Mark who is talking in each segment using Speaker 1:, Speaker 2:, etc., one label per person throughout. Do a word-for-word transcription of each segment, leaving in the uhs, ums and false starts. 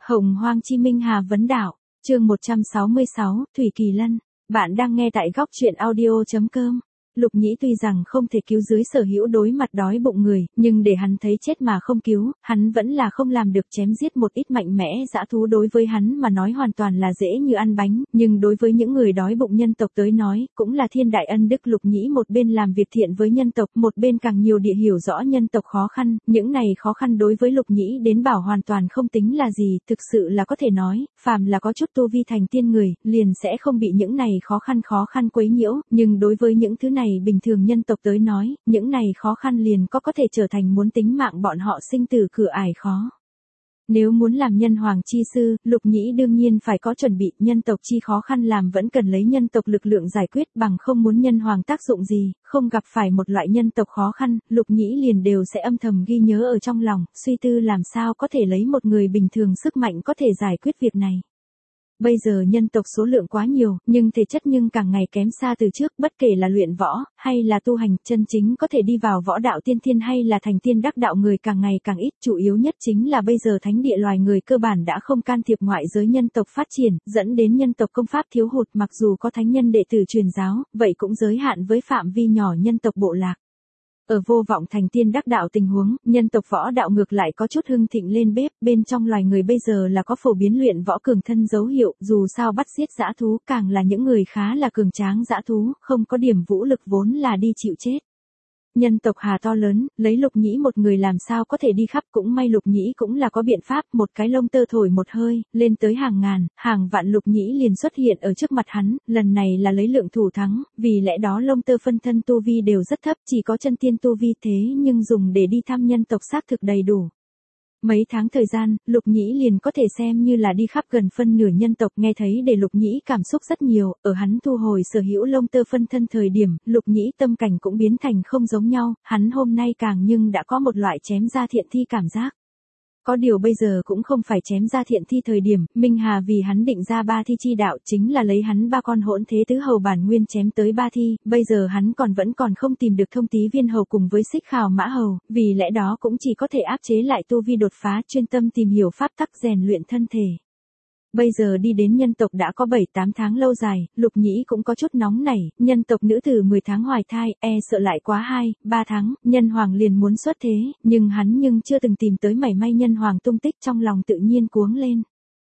Speaker 1: Hồng Hoang Chi Minh Hà Vấn Đạo, chương một trăm sáu mươi sáu, Thủy Kỳ Lân. Bạn đang nghe tại góc truyện audio.com. Lục Nhĩ tuy rằng không thể cứu dưới sở hữu đối mặt đói bụng người, nhưng để hắn thấy chết mà không cứu, hắn vẫn là không làm được. Chém giết một ít mạnh mẽ dã thú đối với hắn mà nói hoàn toàn là dễ như ăn bánh, nhưng đối với những người đói bụng nhân tộc tới nói, cũng là thiên đại ân đức. Lục Nhĩ một bên làm việc thiện với nhân tộc, một bên càng nhiều địa hiểu rõ nhân tộc khó khăn, những này khó khăn đối với Lục Nhĩ đến bảo hoàn toàn không tính là gì, thực sự là có thể nói, phàm là có chút tu vi thành tiên người, liền sẽ không bị những này khó khăn khó khăn quấy nhiễu, nhưng đối với những thứ này bình thường nhân tộc tới nói, những này khó khăn liền có có thể trở thành muốn tính mạng bọn họ sinh tử cửa ải khó. Nếu muốn làm nhân hoàng chi sư, Lục Nhĩ đương nhiên phải có chuẩn bị, nhân tộc chi khó khăn làm vẫn cần lấy nhân tộc lực lượng giải quyết, bằng không muốn nhân hoàng tác dụng gì, không gặp phải một loại nhân tộc khó khăn, Lục Nhĩ liền đều sẽ âm thầm ghi nhớ ở trong lòng, suy tư làm sao có thể lấy một người bình thường sức mạnh có thể giải quyết việc này. Bây giờ nhân tộc số lượng quá nhiều, nhưng thể chất nhưng càng ngày kém xa từ trước, bất kể là luyện võ, hay là tu hành, chân chính có thể đi vào võ đạo tiên thiên hay là thành tiên đắc đạo người càng ngày càng ít, chủ yếu nhất chính là bây giờ thánh địa loài người cơ bản đã không can thiệp ngoại giới nhân tộc phát triển, dẫn đến nhân tộc công pháp thiếu hụt, mặc dù có thánh nhân đệ tử truyền giáo, vậy cũng giới hạn với phạm vi nhỏ nhân tộc bộ lạc. Ở vô vọng thành tiên đắc đạo tình huống, nhân tộc võ đạo ngược lại có chút hưng thịnh lên bếp, bên trong loài người bây giờ là có phổ biến luyện võ cường thân dấu hiệu, dù sao bắt giết dã thú, càng là những người khá là cường tráng dã thú, không có điểm vũ lực vốn là đi chịu chết. Nhân tộc hà to lớn, lấy Lục Nhĩ một người làm sao có thể đi khắp, cũng may Lục Nhĩ cũng là có biện pháp, một cái lông tơ thổi một hơi, lên tới hàng ngàn, hàng vạn Lục Nhĩ liền xuất hiện ở trước mặt hắn, lần này là lấy lượng thủ thắng, vì lẽ đó lông tơ phân thân tu vi đều rất thấp, chỉ có chân tiên tu vi, thế nhưng dùng để đi thăm nhân tộc xác thực đầy đủ. Mấy tháng thời gian, Lục Nhĩ liền có thể xem như là đi khắp gần phân nửa nhân tộc, nghe thấy để Lục Nhĩ cảm xúc rất nhiều, ở hắn thu hồi sở hữu lông tơ phân thân thời điểm, Lục Nhĩ tâm cảnh cũng biến thành không giống nhau, hắn hôm nay càng nhưng đã có một loại chém ra thiện thi cảm giác. Có điều bây giờ cũng không phải chém ra thiện thi thời điểm, Minh Hà vì hắn định ra ba thi chi đạo, chính là lấy hắn ba con hỗn thế tứ hầu bản nguyên chém tới ba thi, bây giờ hắn còn vẫn còn không tìm được thông tí viên hầu cùng với xích khảo mã hầu, vì lẽ đó cũng chỉ có thể áp chế lại tu vi đột phá, chuyên tâm tìm hiểu pháp tắc rèn luyện thân thể. Bây giờ đi đến nhân tộc đã có bảy tám tháng lâu dài, Lục Nhĩ cũng có chút nóng nảy, nhân tộc nữ tử mười tháng hoài thai, e sợ lại quá hai, ba tháng, nhân hoàng liền muốn xuất thế, nhưng hắn nhưng chưa từng tìm tới mảy may nhân hoàng tung tích, trong lòng tự nhiên cuống lên.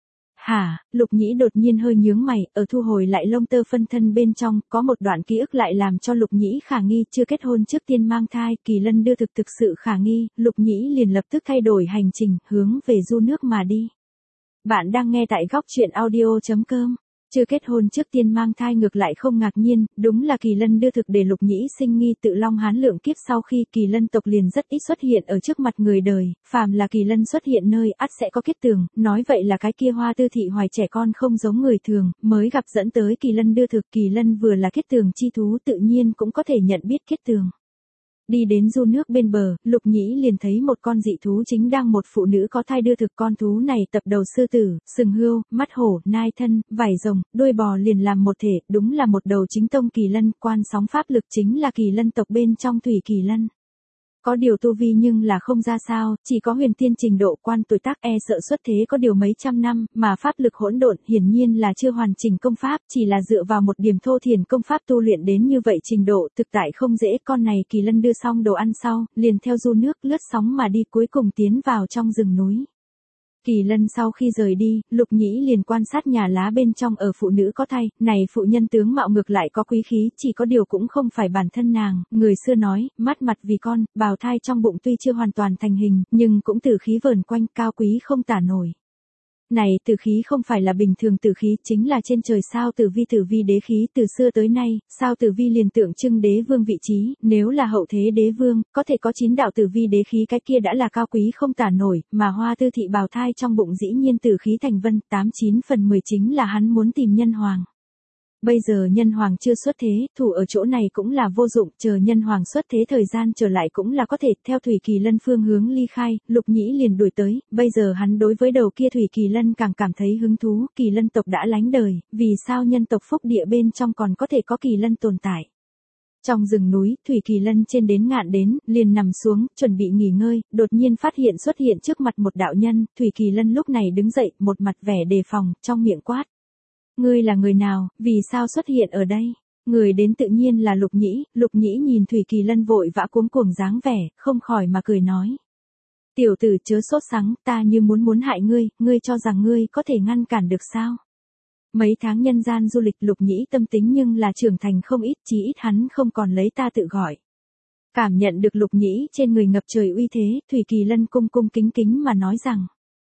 Speaker 1: Hả, Lục Nhĩ đột nhiên hơi nhướng mày, ở thu hồi lại lông tơ phân thân bên trong, có một đoạn ký ức lại làm cho Lục Nhĩ khả nghi, chưa kết hôn trước tiên mang thai, Kỳ Lân đưa thực thực sự khả nghi, Lục Nhĩ liền lập tức thay đổi hành trình, hướng về du nước mà đi. Bạn đang nghe tại góc truyện audio.com. Chưa kết hôn trước tiên mang thai ngược lại không ngạc nhiên, đúng là Kỳ Lân đưa thực để Lục Nhĩ sinh nghi. Tự Long Hán lượng kiếp sau khi Kỳ Lân tộc liền rất ít xuất hiện ở trước mặt người đời, phàm là Kỳ Lân xuất hiện nơi ắt sẽ có kết tường, nói vậy là cái kia Hoa Tư Thị hoài trẻ con không giống người thường, mới gặp dẫn tới Kỳ Lân đưa thực. Kỳ Lân vừa là kết tường chi thú tự nhiên cũng có thể nhận biết kết tường. Đi đến du nước bên bờ, Lục Nhĩ liền thấy một con dị thú chính đang một phụ nữ có thai đưa thực, con thú này tập đầu sư tử, sừng hươu, mắt hổ, nai thân, vảy rồng, đuôi bò liền làm một thể, đúng là một đầu chính tông kỳ lân, quan sóng pháp lực chính là Kỳ Lân tộc bên trong Thủy Kỳ Lân. Có điều tu vi nhưng là không ra sao, chỉ có huyền tiên trình độ, quan tuổi tác e sợ xuất thế có điều mấy trăm năm, mà pháp lực hỗn độn hiển nhiên là chưa hoàn chỉnh công pháp, chỉ là dựa vào một điểm thô thiển công pháp tu luyện đến như vậy trình độ, thực tại không dễ. Con này Kỳ Lân đưa xong đồ ăn sau, liền theo du nước lướt sóng mà đi, cuối cùng tiến vào trong rừng núi. Kỳ Lân sau khi rời đi, Lục Nhĩ liền quan sát nhà lá bên trong ở phụ nữ có thai, này phụ nhân tướng mạo ngược lại có quý khí, chỉ có điều cũng không phải bản thân nàng, người xưa nói, mắt mặt vì con, bào thai trong bụng tuy chưa hoàn toàn thành hình, nhưng cũng tử khí vờn quanh, cao quý không tả nổi. Này tử khí không phải là bình thường tử khí, chính là trên trời sao tử vi. Tử vi đế khí từ xưa tới nay, sao tử vi liền tượng trưng đế vương vị trí, nếu là hậu thế đế vương, có thể có chín đạo tử vi đế khí, cái kia đã là cao quý không tả nổi, mà Hoa Tư Thị bào thai trong bụng dĩ nhiên tử khí thành vân, tám chín phần mười chính là hắn muốn tìm nhân hoàng. Bây giờ nhân hoàng chưa xuất thế, thủ ở chỗ này cũng là vô dụng, chờ nhân hoàng xuất thế thời gian trở lại cũng là có thể. Theo Thủy Kỳ Lân phương hướng ly khai, Lục Nhĩ liền đuổi tới, bây giờ hắn đối với đầu kia Thủy Kỳ Lân càng cảm thấy hứng thú, Kỳ Lân tộc đã lánh đời, vì sao nhân tộc phúc địa bên trong còn có thể có Kỳ Lân tồn tại. Trong rừng núi, Thủy Kỳ Lân trên đến ngạn đến, liền nằm xuống, chuẩn bị nghỉ ngơi, đột nhiên phát hiện xuất hiện trước mặt một đạo nhân, Thủy Kỳ Lân lúc này đứng dậy, một mặt vẻ đề phòng, trong miệng quát. Ngươi là người nào, vì sao xuất hiện ở đây? Người đến tự nhiên là Lục Nhĩ, Lục Nhĩ nhìn Thủy Kỳ Lân vội vã cuống cuồng dáng vẻ, không khỏi mà cười nói. Tiểu tử chớ sốt sắng, ta như muốn muốn hại ngươi, ngươi cho rằng ngươi có thể ngăn cản được sao? Mấy tháng nhân gian du lịch Lục Nhĩ tâm tính nhưng là trưởng thành không ít, chí ít hắn không còn lấy ta tự gọi. Cảm nhận được Lục Nhĩ trên người ngập trời uy thế, Thủy Kỳ Lân cung cung kính kính mà nói rằng.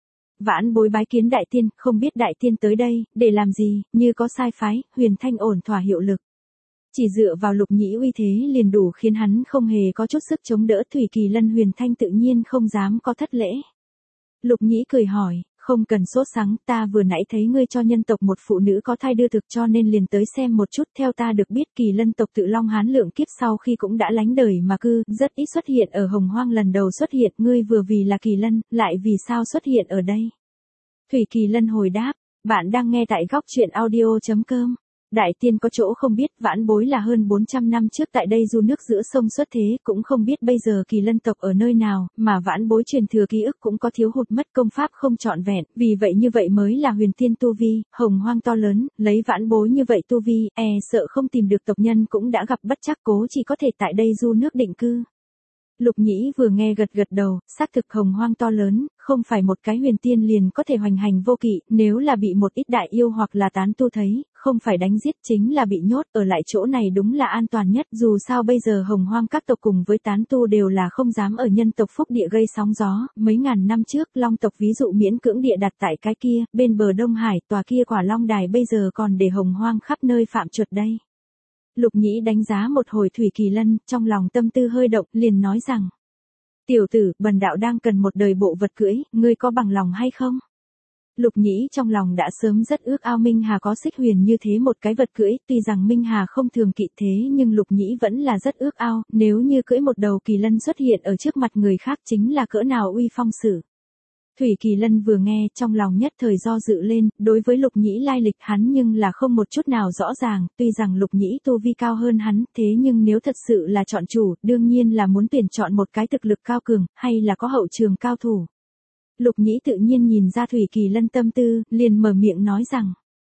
Speaker 1: Vãn bối bái kiến đại tiên, không biết đại tiên tới đây, để làm gì, như có sai phái, Huyền Thanh ổn thỏa hiệu lực. Chỉ dựa vào Lục Nhĩ uy thế liền đủ khiến hắn không hề có chút sức chống đỡ, Thủy Kỳ Lân Huyền Thanh tự nhiên không dám có thất lễ. Lục Nhĩ cười hỏi, không cần sốt sắng, ta vừa nãy thấy ngươi cho nhân tộc một phụ nữ có thai đưa thực cho nên liền tới xem một chút, theo ta được biết Kỳ Lân tộc Tự Long Hán lượng kiếp sau khi cũng đã lánh đời mà cư, rất ít xuất hiện ở Hồng Hoang, lần đầu xuất hiện, ngươi vừa vì là Kỳ Lân, lại vì sao xuất hiện ở đây? Thủy Kỳ Lân hồi đáp, bạn đang nghe tại góc truyện audio chấm com. Đại tiên có chỗ không biết, vãn bối là hơn bốn trăm năm trước tại đây du nước giữa sông xuất thế, cũng không biết bây giờ Kỳ Lân tộc ở nơi nào, mà vãn bối truyền thừa ký ức cũng có thiếu hụt, mất công pháp không trọn vẹn, vì vậy như vậy mới là huyền tiên tu vi, Hồng Hoang to lớn, lấy vãn bối như vậy tu vi, e sợ không tìm được tộc nhân cũng đã gặp bất trắc, cố chỉ có thể tại đây du nước định cư. Lục Nhĩ vừa nghe gật gật đầu, xác thực Hồng Hoang to lớn, không phải một cái huyền tiên liền có thể hoành hành vô kỵ, nếu là bị một ít đại yêu hoặc là tán tu thấy, không phải đánh giết chính là bị nhốt, ở lại chỗ này đúng là an toàn nhất, dù sao bây giờ Hồng Hoang các tộc cùng với tán tu đều là không dám ở nhân tộc phúc địa gây sóng gió, mấy ngàn năm trước Long tộc ví dụ miễn cưỡng địa đặt tại cái kia, bên bờ Đông Hải, tòa kia quả Long Đài bây giờ còn để Hồng Hoang khắp nơi phạm chuột đây. Lục Nhĩ đánh giá một hồi Thủy Kỳ Lân, trong lòng tâm tư hơi động, liền nói rằng. Tiểu tử, bần đạo đang cần một đời bộ vật cưỡi, ngươi có bằng lòng hay không? Lục Nhĩ trong lòng đã sớm rất ước ao Minh Hà có Xích Huyền như thế một cái vật cưỡi, tuy rằng Minh Hà không thường kỵ thế nhưng Lục Nhĩ vẫn là rất ước ao, nếu như cưỡi một đầu kỳ lân xuất hiện ở trước mặt người khác chính là cỡ nào uy phong sử. Thủy Kỳ Lân vừa nghe, trong lòng nhất thời do dự lên, đối với Lục Nhĩ lai lịch hắn nhưng là không một chút nào rõ ràng, tuy rằng Lục Nhĩ tu vi cao hơn hắn, thế nhưng nếu thật sự là chọn chủ, đương nhiên là muốn tuyển chọn một cái thực lực cao cường, hay là có hậu trường cao thủ. Lục Nhĩ tự nhiên nhìn ra Thủy Kỳ Lân tâm tư, liền mở miệng nói rằng.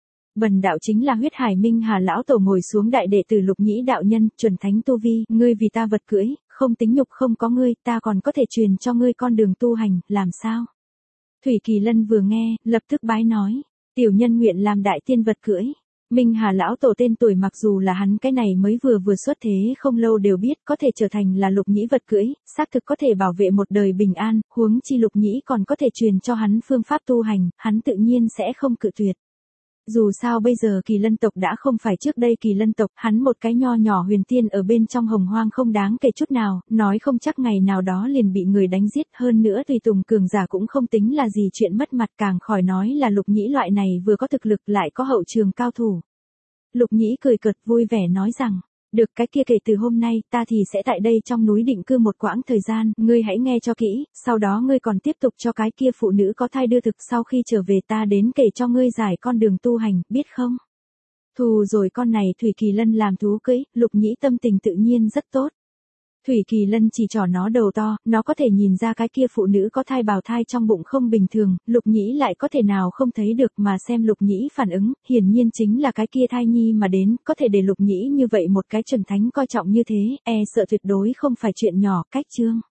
Speaker 1: Bần đạo chính là Huyết Hải Minh Hà lão tổ ngồi xuống đại đệ tử Lục Nhĩ đạo nhân, chuẩn thánh tu vi, ngươi vì ta vật cưỡi, không tính nhục không có ngươi, ta còn có thể truyền cho ngươi con đường tu hành, làm sao? Thủy Kỳ Lân vừa nghe, lập tức bái nói, tiểu nhân nguyện làm đại tiên vật cưỡi. Minh Hà lão tổ tên tuổi mặc dù là hắn cái này mới vừa vừa xuất thế không lâu đều biết có thể trở thành là Lục Nhĩ vật cưỡi, xác thực có thể bảo vệ một đời bình an, huống chi Lục Nhĩ còn có thể truyền cho hắn phương pháp tu hành, hắn tự nhiên sẽ không cự tuyệt. Dù sao bây giờ Kỳ Lân tộc đã không phải trước đây Kỳ Lân tộc, hắn một cái nho nhỏ huyền tiên ở bên trong Hồng Hoang không đáng kể chút nào, nói không chắc ngày nào đó liền bị người đánh giết, hơn nữa tùy tùng cường giả cũng không tính là gì chuyện mất mặt, càng khỏi nói là Lục Nhĩ loại này vừa có thực lực lại có hậu trường cao thủ. Lục Nhĩ cười cợt vui vẻ nói rằng, được cái kia kể từ hôm nay ta thì sẽ tại đây trong núi định cư một quãng thời gian, ngươi hãy nghe cho kỹ, sau đó ngươi còn tiếp tục cho cái kia phụ nữ có thai đưa thực, sau khi trở về ta đến kể cho ngươi giải con đường tu hành, biết không? Thù rồi con này Thủy Kỳ Lân làm thú cưỡi, Lục Nhĩ tâm tình tự nhiên rất tốt. Thủy Kỳ Lân chỉ trỏ nó đầu to, nó có thể nhìn ra cái kia phụ nữ có thai bào thai trong bụng không bình thường, Lục Nhĩ lại có thể nào không thấy được, mà xem Lục Nhĩ phản ứng, hiển nhiên chính là cái kia thai nhi mà đến, có thể để Lục Nhĩ như vậy một cái chuẩn thánh coi trọng như thế, e sợ tuyệt đối không phải chuyện nhỏ, cách chương.